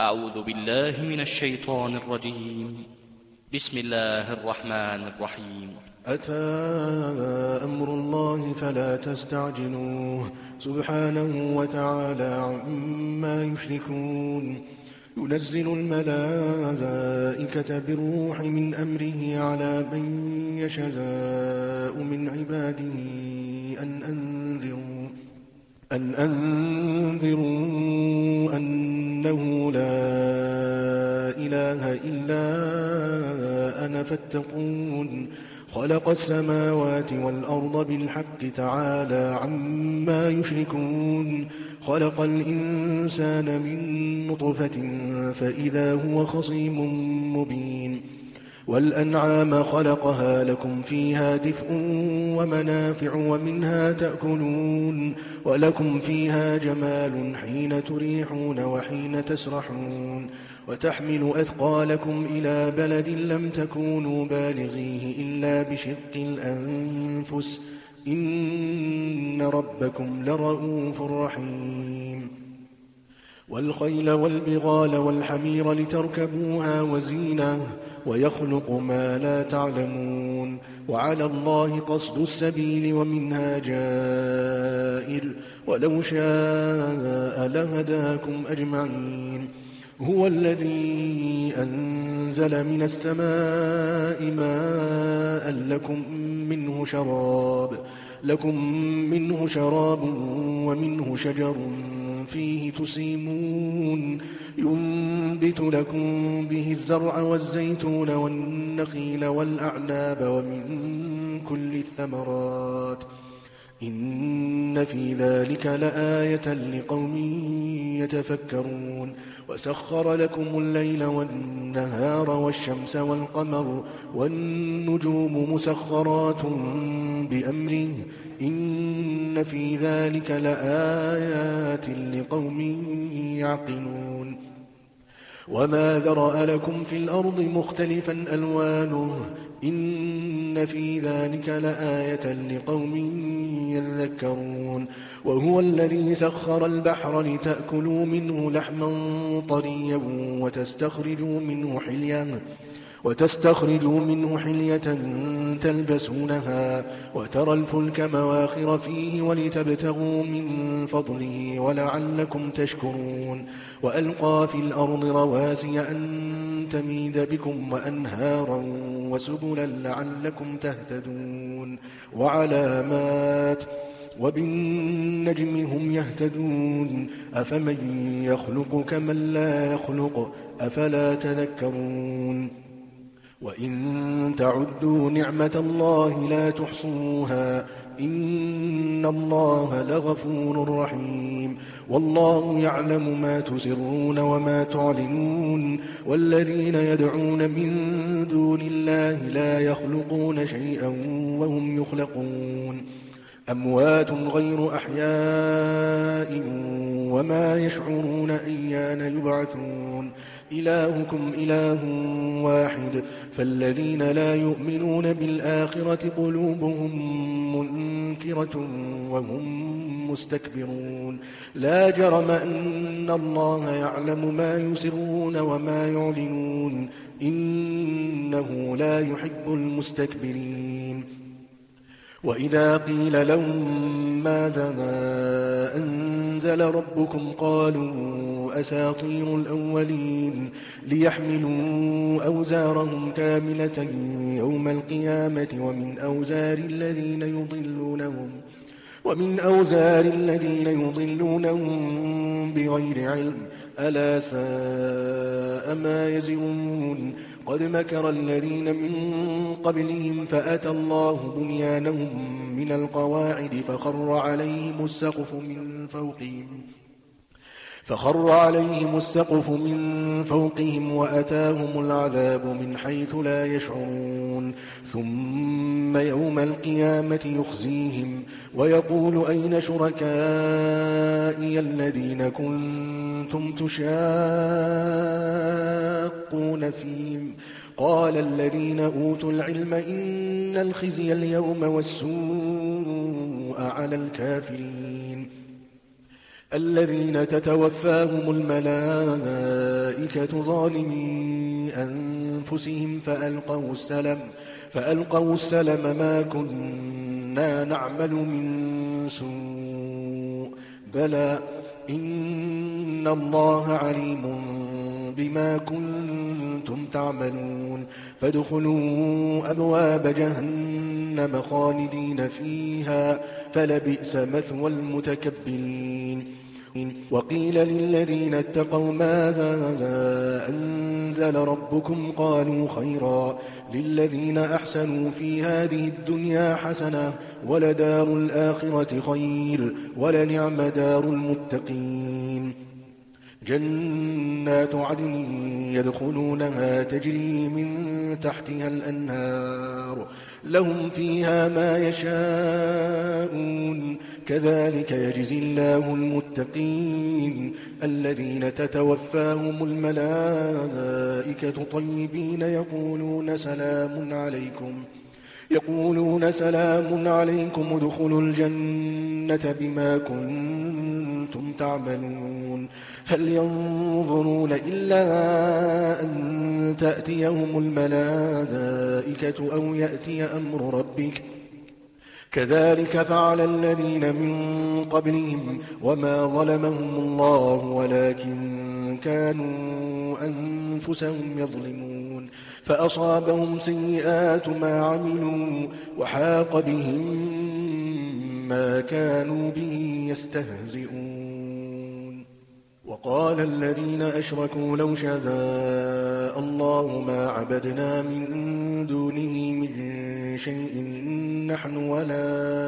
أعوذ بالله من الشيطان الرجيم. بسم الله الرحمن الرحيم. أتى أمر الله فلا تستعجلوه سبحانه وتعالى عما يشركون. ينزل الملائكة بالروح من أمره على من يشاء من عباده أن أنذروا أنه لا إله إلا أنا فاتقون. خلق السماوات والأرض بالحق تعالى عما يشركون. خلق الإنسان من نطفة فإذا هو خصيم مبين. والأنعام خلقها لكم فيها دفء ومنافع ومنها تأكلون ولكم فيها جمال حين تريحون وحين تسرحون. وتحمل أثقالكم إلى بلد لم تكونوا بالغيه إلا بشق الأنفس إن ربكم لرؤوف رحيم. والخيل والبغال والحمير لتركبوها وزينة ويخلق ما لا تعلمون. وعلى الله قصد السبيل ومنها جائر ولو شاء لهداكم أجمعين. هو الذي أنزل من السماء ماء لكم منه شراب ومنه شجر فيه تسيمون. ينبت لكم به الزرع والزيتون والنخيل والأعناب ومن كل الثمرات إن في ذلك لآية لقوم يتفكرون. وسخر لكم الليل والنهار والشمس والقمر والنجوم مسخرات بأمره إن في ذلك لآيات لقوم يعقلون. وما ذرأ لكم في الأرض مختلفا ألوانه إن في ذلك لآية لقوم يذكرون. وهو الذي سخر البحر لتأكلوا منه لحما طريا وتستخرجوا منه حلية تلبسونها وترى الفلك مواخر فيه ولتبتغوا من فضله ولعلكم تشكرون. وألقى في الأرض رواسي أن تميد بكم وأنهارا وسبلا لعلكم تهتدون. وعلامات وبالنجم هم يهتدون. أفمن يخلق كمن لا يخلق أفلا تذكرون. وإن تعدوا نعمة الله لا تحصوها إن الله لغفور رحيم. والله يعلم ما تسرون وما تعلنون. والذين يدعون من دون الله لا يخلقون شيئا وهم يخلقون. أموات غير أحياء وما يشعرون أيان يبعثون. إلهكم إله واحد فالذين لا يؤمنون بالآخرة قلوبهم منكرة وهم مستكبرون. لا جرم أن الله يعلم ما يسرون وما يعلنون إنه لا يحب المستكبرين. وإذا قيل لهم ماذا أنزل ربكم قالوا أساطير الأولين ليحملوا أوزارهم كاملة يوم القيامة ومن أوزار الذين يضلونهم بغير علم ألا ساء ما يزرون. قد مكر الذين من قبلهم فأتى الله بنيانهم من القواعد فخر عليهم السقف من فوقهم وأتاهم العذاب من حيث لا يشعرون. ثم يوم القيامة يخزيهم ويقول أين شركائي الذين كنتم تشاقون فيهم قال الذين أوتوا العلم إن الخزي اليوم والسوء على الكافرين. الذين تتوفاهم الملائكة ظالمي أنفسهم فألقوا السلم ما كنا نعمل من سوء بلى إن الله عليم بما كنتم تعملون فادخلوا أبواب جهنم خالدين فيها فلبئس مثوى المتكبرين وقيل للذين اتقوا ماذا أنزل ربكم قالوا خيرا للذين أحسنوا في هذه الدنيا حسنة ولدار الآخرة خير ولنعم دار المتقين جنات عدن يدخلونها تجري من تحتها الأنهار لهم فيها ما يشاءون كذلك يجزي الله المتقين الذين تتوفاهم الملائكة طيبين يقولون سلام عليكم ادخلوا الجنة بما كنتم تعملون هل ينظرون إلا أن تأتيهم الملائكة أو يأتي أمر ربك كذلك فعل الذين من قبلهم وما ظلمهم الله ولكن كانوا أنفسهم يظلمون فأصابهم سيئات ما عملوا وحاق بهم ما كانوا به يستهزئون وقال الذين أشركوا لو شاء الله ما عبدنا من دونه من شيء نحن ولا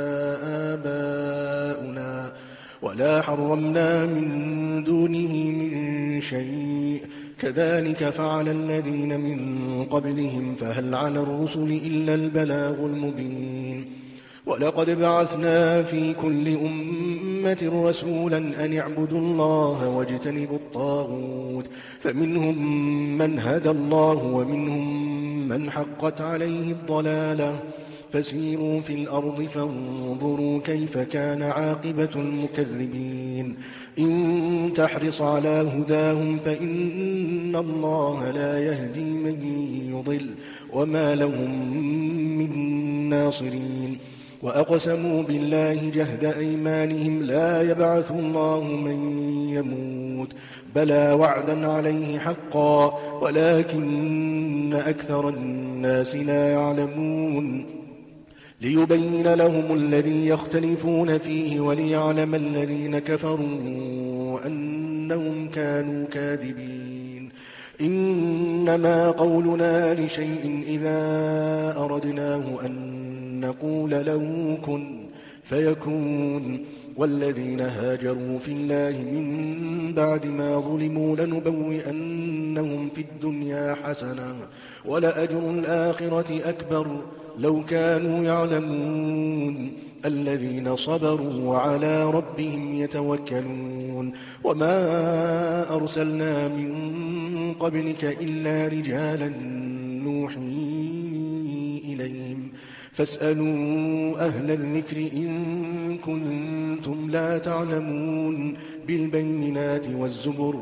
آباؤنا ولا حرمنا من دونه من شيء كذلك فعل الذين من قبلهم فهل على الرسل إلا البلاغ المبين ولقد بعثنا في كل أمة رسولا أن اعبدوا الله واجتنبوا الطاغوت فمنهم من هدى الله ومنهم من حقت عليه الضلالة فسيروا في الأرض فانظروا كيف كان عاقبة المكذبين إن تحرص على هداهم فإن الله لا يهدي من يضل وما لهم من ناصرين وأقسموا بالله جهد أيمانهم لا يبعث الله من يموت بلى وعدا عليه حقا ولكن أكثر الناس لا يعلمون ليبين لهم الذي يختلفون فيه وليعلم الذين كفروا أنهم كانوا كاذبين إنما قولنا لشيء إذا أردناه أن نقول له كن فيكون والذين هاجروا في الله من بعد ما ظلموا لنبوئنهم في الدنيا حسنة ولأجر الآخرة أكبر لو كانوا يعلمون الذين صبروا وعلى ربهم يتوكلون وما أرسلنا من قبلك إلا رجالا نوحي إليهم فاسألوا أهل الذكر إن كنتم لا تعلمون بالبينات والزبر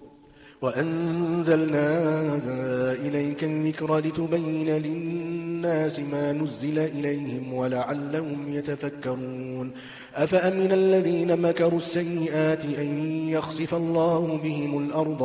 وأنزلنا إليك الذكر لتبين للناس ما نزل إليهم ولعلهم يتفكرون أفأمن الذين مكروا السيئات أن يخسف الله بهم الأرض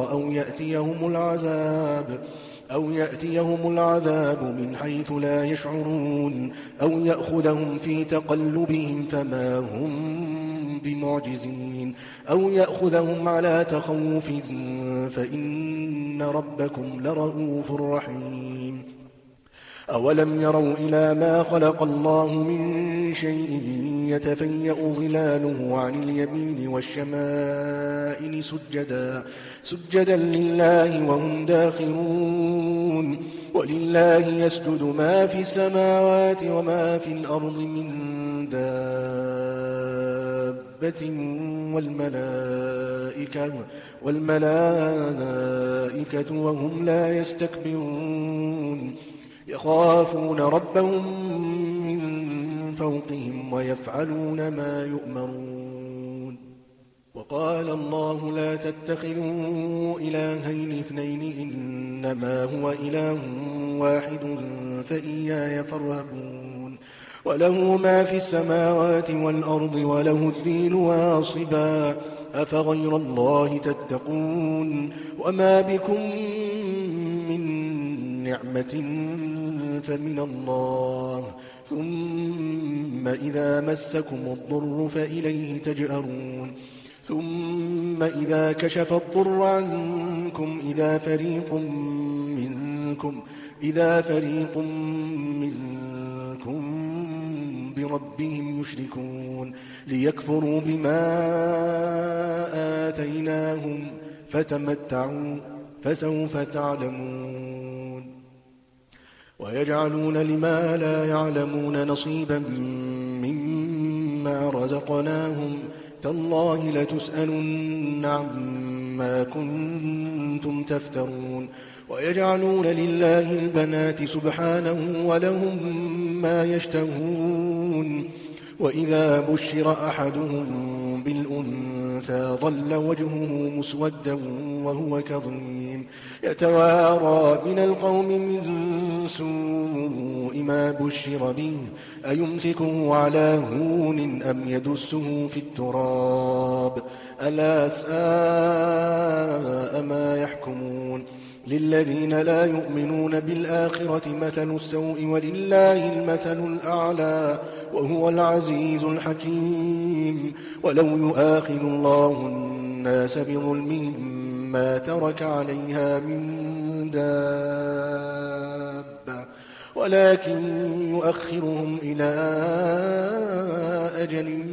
أو يأتيهم العذاب من حيث لا يشعرون أو يأخذهم في تقلبهم فما هم بمعجزين أو يأخذهم على تخوف فإن ربكم لرؤوف رحيم أولم يروا إلى ما خلق الله من شيء يتفيأ ظلاله عن اليمين والشمائل سجدا لله وهم داخرون ولله يسجد ما في السماوات وما في الأرض من دابة والملائكة وهم لا يستكبرون يخافون ربهم من فوقهم ويفعلون ما يؤمرون وقال الله لا تتخذوا إلهين اثنين إنما هو إله واحد فإياي فارهبون وله ما في السماوات والأرض وله الدين واصبا أفغير الله تتقون وما بكم من نعمة فمن الله ثم إذا مسكم الضر فإليه تجأرون ثم إذا كشف الضر عنكم إذا فريق منكم بربهم يشركون ليكفروا بما آتيناهم فتمتعوا فسوف تعلمون ويجعلون لما لا يعلمون نصيبا مما رزقناهم تالله لتسألن عما كنتم تفترون ويجعلون لله البنات سبحانه ولهم ما يشتهون وإذا بشر أحدهم بالأنثى ظل وجهه مسودا وهو كظيم يتوارى من القوم من سوء ما بشر به أيمسكه على هون أم يدسه في التراب ألا ساء ما يحكمون للذين لا يؤمنون بالآخرة مثل السوء ولله المثل الأعلى وهو العزيز الحكيم ولو يؤاخذ الله الناس بظلمهم ما ترك عليها من دابة ولكن يؤخرهم إلى أجل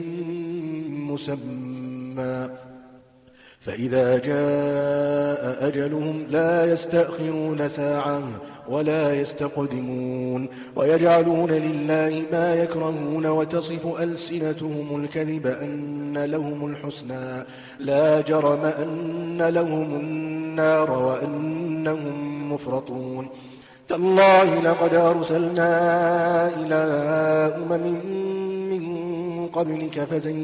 مسمى فإذا جاء أجلهم لا يستأخرون ساعة ولا يستقدمون ويجعلون لله ما يكرهون وتصف ألسنتهم الكذب أن لهم الحسنى لا جرم أن لهم النار وأنهم مفرطون تالله لقد أرسلنا إلى أمم من قبلك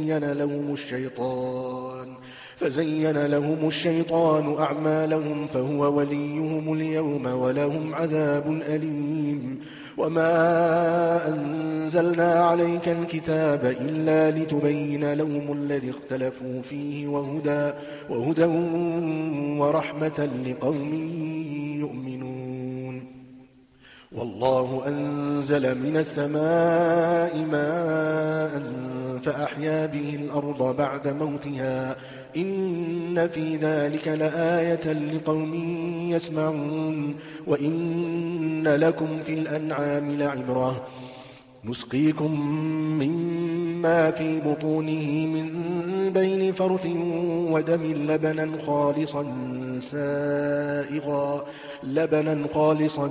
فزين لهم الشيطان أعمالهم فهو وليهم اليوم ولهم عذاب أليم وما أنزلنا عليك الكتاب إلا لتبين لهم الذي اختلفوا فيه وهدى ورحمة لقوم يؤمنون والله أنزل من السماء ماء فأحيا به الأرض بعد موتها إن في ذلك لآية لقوم يسمعون وإن لكم في الأنعام لعبرة نسقيكم مما في بطونه من بين فرث ودم لبنا خالصا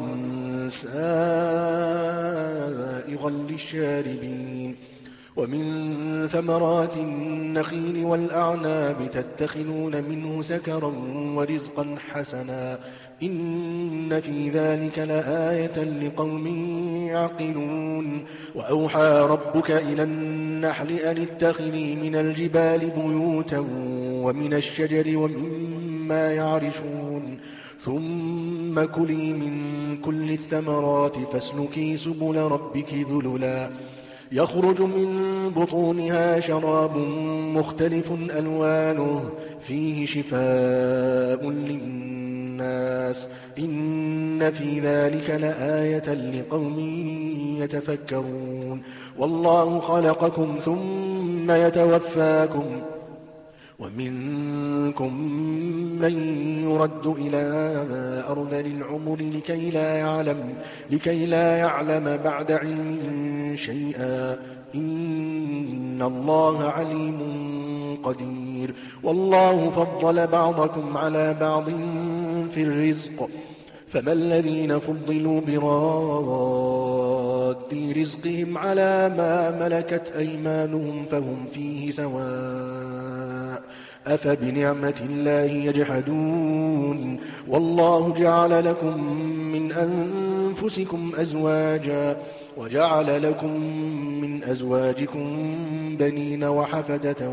سائغا للشاربين ومن ثمرات النخيل والأعناب تتخذون منه سكرا ورزقا حسنا إن في ذلك لآية لقوم يعقلون وأوحى ربك إلى النحل أن اتخذي من الجبال بيوتا ومن الشجر ومما يعرشون ثم كلي من كل الثمرات فاسلكي سبل ربك ذللا يخرج من بطونها شراب مختلف ألوانه فيه شفاء للناس إن في ذلك لآية لقوم يتفكرون والله خلقكم ثم يتوفاكم ومنكم من يرد إلى أرذل العمر لكي لا يعلم بعد علم شيئا إن الله عليم قدير والله فضل بعضكم على بعض في الرزق فما الذين فضلوا براد رزقهم على ما ملكت أيمانهم فهم فيه سواء أفبنعمة الله يجحدون والله جعل لكم من أنفسكم أزواجا وجعل لكم من أزواجكم بنين وحفدة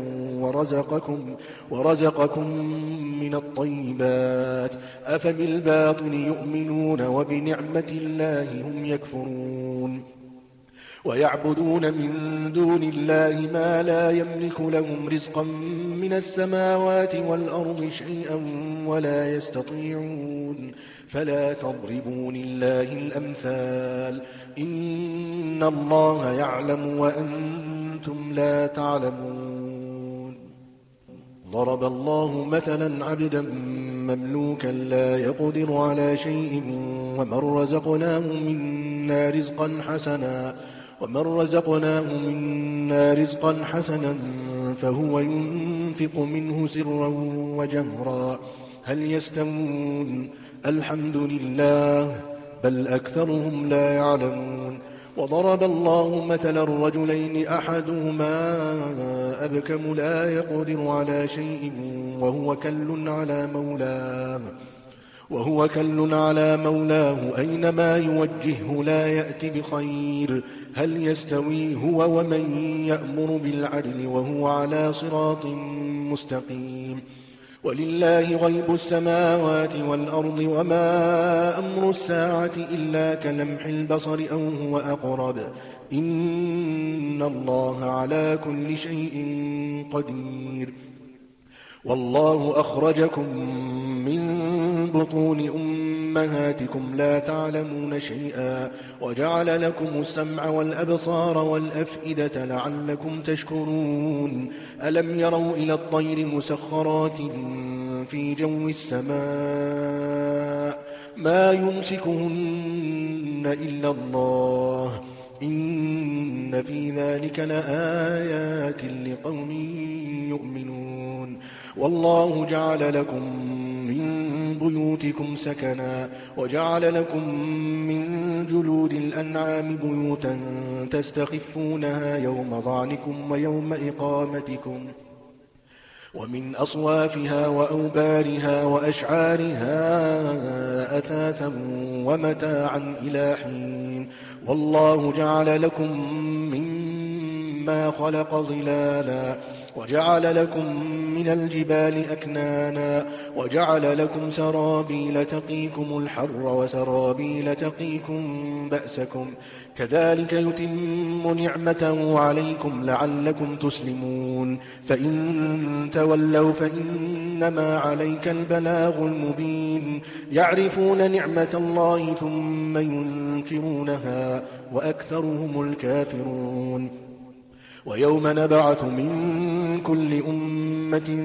ورزقكم من الطيبات أفبالباطل يؤمنون وبنعمة الله هم يكفرون ويعبدون من دون الله ما لا يملك لهم رزقا من السماوات والأرض شيئا ولا يستطيعون فلا تضربوا لله الأمثال إن الله يعلم وأنتم لا تعلمون ضرب الله مثلا عبدا مملوكا لا يقدر على شيء ومن رزقناه منا رزقا حسنا فهو ينفق منه سرا وجهرا هل يستوون الحمد لله بل أكثرهم لا يعلمون وضرب الله مثلا الرجلين أحدهما أبكم لا يقدر على شيء وهو كل على مولاه أينما يوجهه لا يأتي بخير هل يستوي هو ومن يأمر بالعدل وهو على صراط مستقيم ولله غيب السماوات والأرض وما أمر الساعة إلا كلمح البصر أو هو أقرب إن الله على كل شيء قدير والله أخرجكم من بطون أمهاتكم لا تعلمون شيئا وجعل لكم السمع والأبصار والأفئدة لعلكم تشكرون ألم يروا إلى الطير مسخرات في جو السماء ما يمسكهن إلا الله إن في ذلك لآيات لقوم يؤمنون والله جعل لكم من بيوتكم سكنا وجعل لكم من جلود الأنعام بيوتا تستخفونها يوم ظعنكم ويوم إقامتكم ومن أصوافها وأوبارها وأشعارها أثاثا ومتاعا إلى حين والله جعل لكم مما خلق ظلالا وجعل لكم من الجبال أكنانا وجعل لكم سرابيل تقيكم الحر وسرابيل تقيكم بأسكم كذلك يتم نعمته عليكم لعلكم تسلمون فإن تولوا فإنما عليك البلاغ المبين يعرفون نعمة الله ثم ينكرونها وأكثرهم الكافرون ويوم نبعث من كل أمة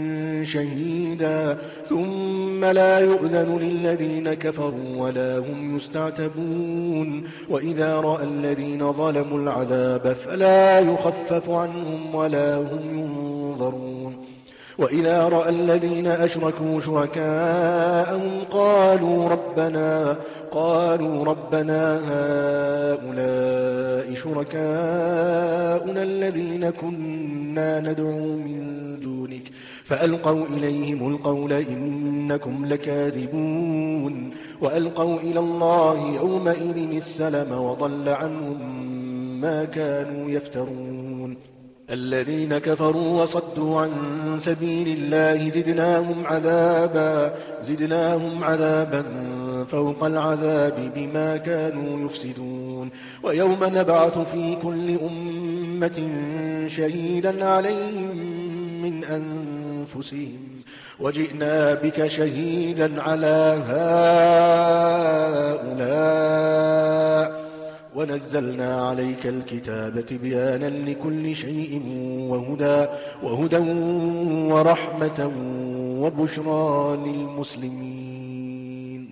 شهيدا ثم لا يؤذن للذين كفروا ولا هم يستعتبون وإذا رأى الذين ظلموا العذاب فلا يخفف عنهم ولا هم ينظرون وإذا رأى الذين أشركوا شركاءهم قالوا ربنا هؤلاء شركاؤنا الذين كنا ندعو من دونك فألقوا إليهم القول إنكم لكاذبون وألقوا إلى الله يومئذ السلم وضل عنهم ما كانوا يفترون الذين كفروا وصدوا عن سبيل الله زدناهم عذابا فوق العذاب بما كانوا يفسدون ويوم نبعث في كل أمة شهيدا عليهم من أنفسهم وجئنا بك شهيدا على هؤلاء ونزلنا عليك الكتاب تبيانا لكل شيء وهدى ورحمة وبشرى للمسلمين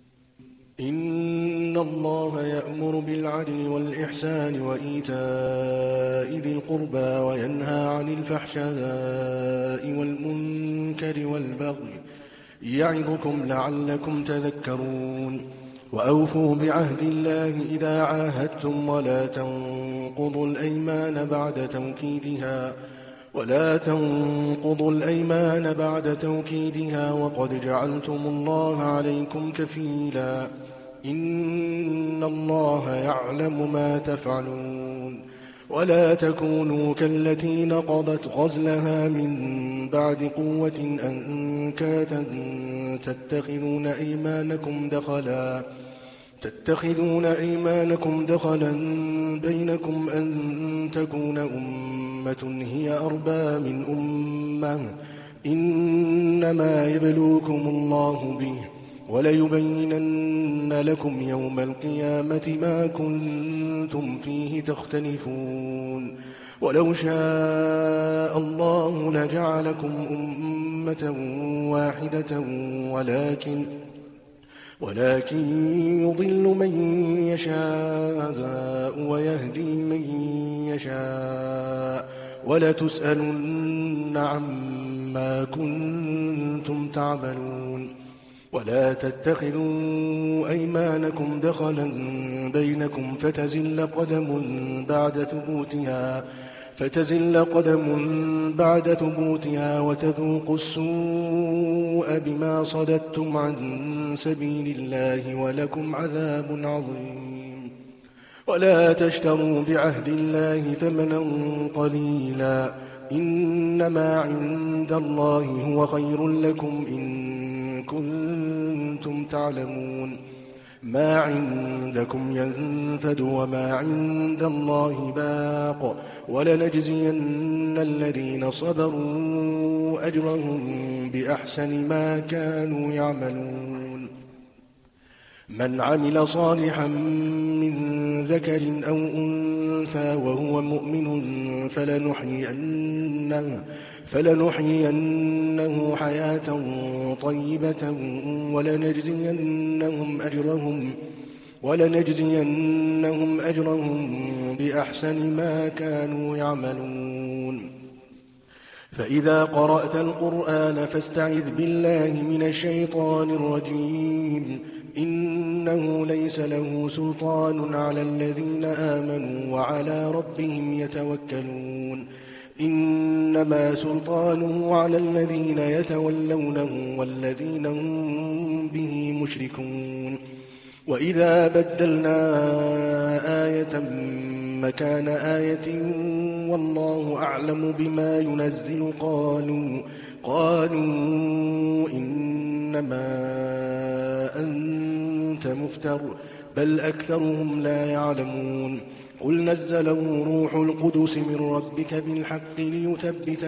إن الله يأمر بالعدل والإحسان وإيتاء ذي القربى وينهى عن الفحشاء والمنكر والبغي يعظكم لعلكم تذكرون وأوفوا بعهد الله إذا عاهدتم ولا تنقضوا الأيمان بعد توكيدها ولا تنقضوا الأيمان بعد توكيدها وقد جعلتم الله عليكم كفيلا إن الله يعلم ما تفعلون ولا تكونوا كالتي نقضت غزلها من بعد قوة أنكاثا تتخذون أيمانكم دخلا بينكم أن تكون أمة هي أربى من أمة إنما يبلوكم الله به وليبينن لكم يوم القيامة ما كنتم فيه تختلفون ولو شاء الله لجعلكم أمة واحدة ولكن يضل من يشاء ويهدي من يشاء ولتسألن عما كنتم تعملون ولا تتخذوا أيمانكم دخلا بينكم فتزل قدم بعد ثبوتها وتذوقوا السوء بما صددتم عن سبيل الله ولكم عذاب عظيم ولا تشتروا بعهد الله ثمنا قليلا إنما عند الله هو خير لكم إن كنتم تعلمون ما عندكم ينفد وما عند الله باق ولنجزين الذين صبروا أجرهم بأحسن ما كانوا يعملون من عمل صالحا من ذكر أو أنثى وهو مؤمن فلنحيينه حياة طيبة ولنجزينهم أجرهم بأحسن ما كانوا يعملون فإذا قرأت القرآن فاستعذ بالله من الشيطان الرجيم إنه ليس له سلطان على الذين آمنوا وعلى ربهم يتوكلون إنما سلطانه على الذين يتولونه والذين هم به مشركون وإذا بدلنا آية مكان آية والله أعلم بما ينزل قالوا إنما أنت مفتر بل أكثرهم لا يعلمون قل نزله روح القدس من ربك بالحق ليثبت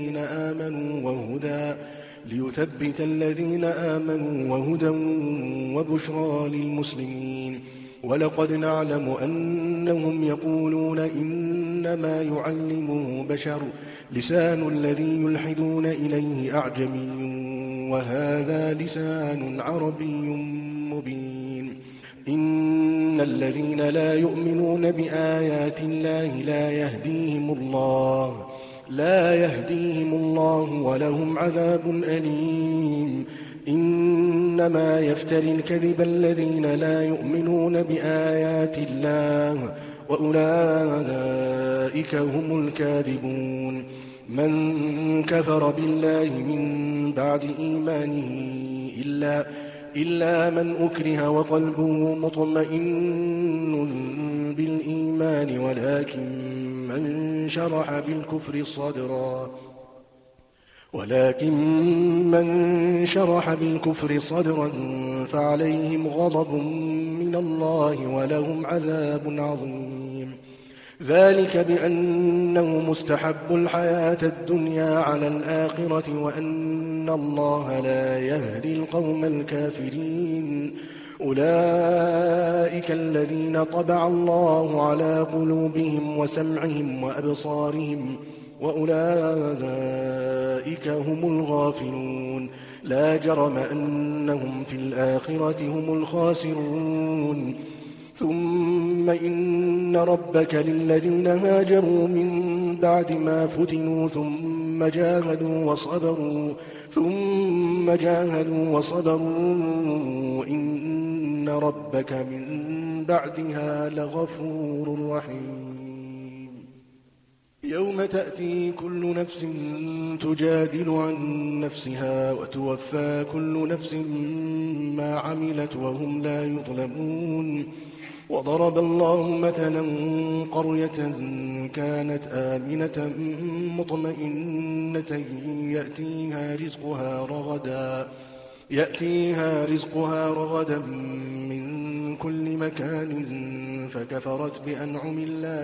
الذين آمنوا وهدى وبشرى للمسلمين ولقد نعلم أنهم يقولون إنما يعلمه بشر لسان الذي يلحدون إليه أعجمي وهذا لسان عربي مبين إن الذين لا يؤمنون بآيات الله لا يهديهم الله ولهم عذاب أليم إنما يفتري الكذب الذين لا يؤمنون بآيات الله وأولئك هم الكاذبون من كفر بالله من بعد إيمانه إلا من أكره وقلبه مطمئن بالإيمان ولكن من شرح بالكفر صدرا فعليهم غضب من الله ولهم عذاب عظيم ذلك بأنه مستحب الحياة الدنيا على الآخرة وأن الله لا يهدي القوم الكافرين أولئك الذين طبع الله على قلوبهم وسمعهم وأبصارهم وأولئك هم الغافلون لا جرم أنهم في الآخرة هم الخاسرون ثم إن ربك للذين هاجروا من بعد ما فتنوا ثم جاهدوا وصبروا إن ربك من بعدها لغفور رحيم يوم تأتي كل نفس تجادل عن نفسها وتوفى كل نفس ما عملت وهم لا يظلمون. وضرب الله مثلا قرية كانت آمنة مطمئنة يأتيها رزقها رغدا من كل مكان فكفرت بأنعم الله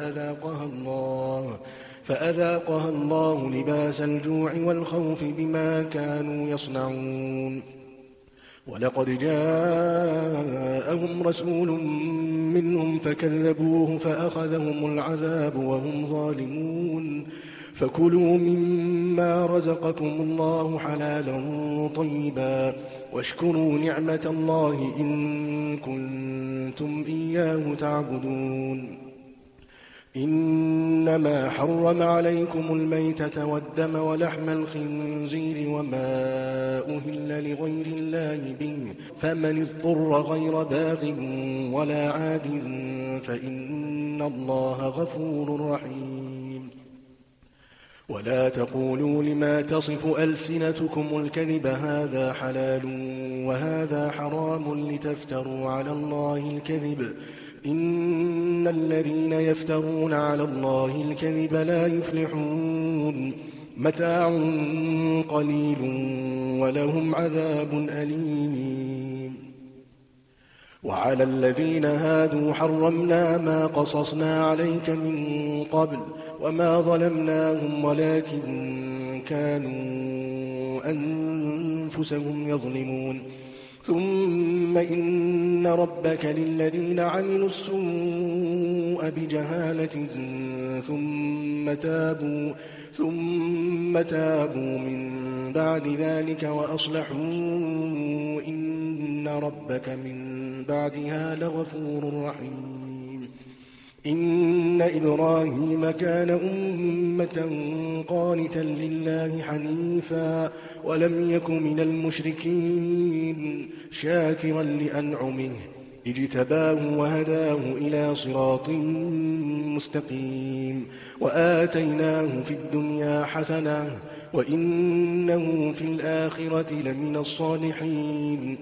فأذاقها الله لباس الجوع والخوف بما كانوا يصنعون. ولقد جاءهم رسول منهم فكذبوه فأخذهم العذاب وهم ظالمون. فكلوا مما رزقكم الله حلالا طيبا واشكروا نعمة الله إن كنتم إياه تعبدون. إنما حرم عليكم الميتة والدم ولحم الخنزير وما أهل لغير الله به فمن اضطر غير باغ ولا عاد فإن الله غفور رحيم. ولا تقولوا لما تصف ألسنتكم الكذب هذا حلال وهذا حرام لتفتروا على الله الكذب إن الذين يفترون على الله الكذب لا يفلحون. متاع قليل ولهم عذاب أليم. وعلى الذين هادوا حرمنا ما قصصنا عليك من قبل وما ظلمناهم ولكن كانوا أنفسهم يظلمون. ثم إن ربك للذين عملوا السوء بجهالة ثم تابوا من بعد ذلك وأصلحوا إن ربك من بعدها لغفور رحيم. إن إبراهيم كان أمة قانتا لله حنيفا ولم يك من المشركين شاكرا لأنعمه اجتباه وهداه إلى صراط مستقيم وآتيناه في الدنيا حسنة وإنه في الآخرة لمن الصالحين.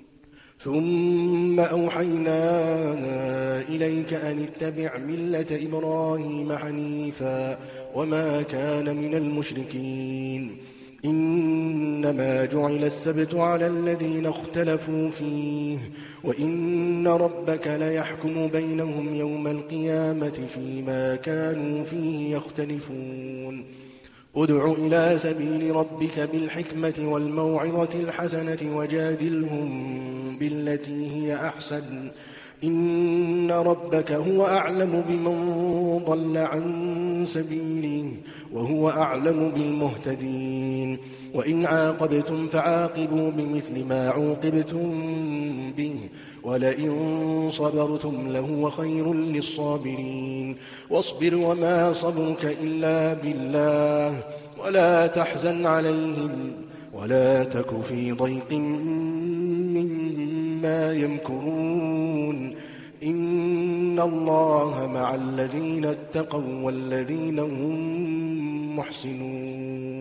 ثم أوحينا إليك أن اتبع ملة إبراهيم حنيفا وما كان من المشركين. إنما جعل السبت على الذين اختلفوا فيه وإن ربك ليحكم بينهم يوم القيامة فيما كانوا فيه يختلفون. ادع إلى سبيل ربك بالحكمة والموعظة الحسنة وجادلهم بالتي هي أحسن إن ربك هو أعلم بمن ضل عن سبيله وهو أعلم بالمهتدين. وإن عاقبتم فعاقبوا بمثل ما عوقبتم به ولئن صبرتم لهو خير للصابرين. واصبر وما صبرك إلا بالله ولا تحزن عليهم ولا تك في ضيق مما يمكرون. إن الله مع الذين اتقوا والذين هم محسنون.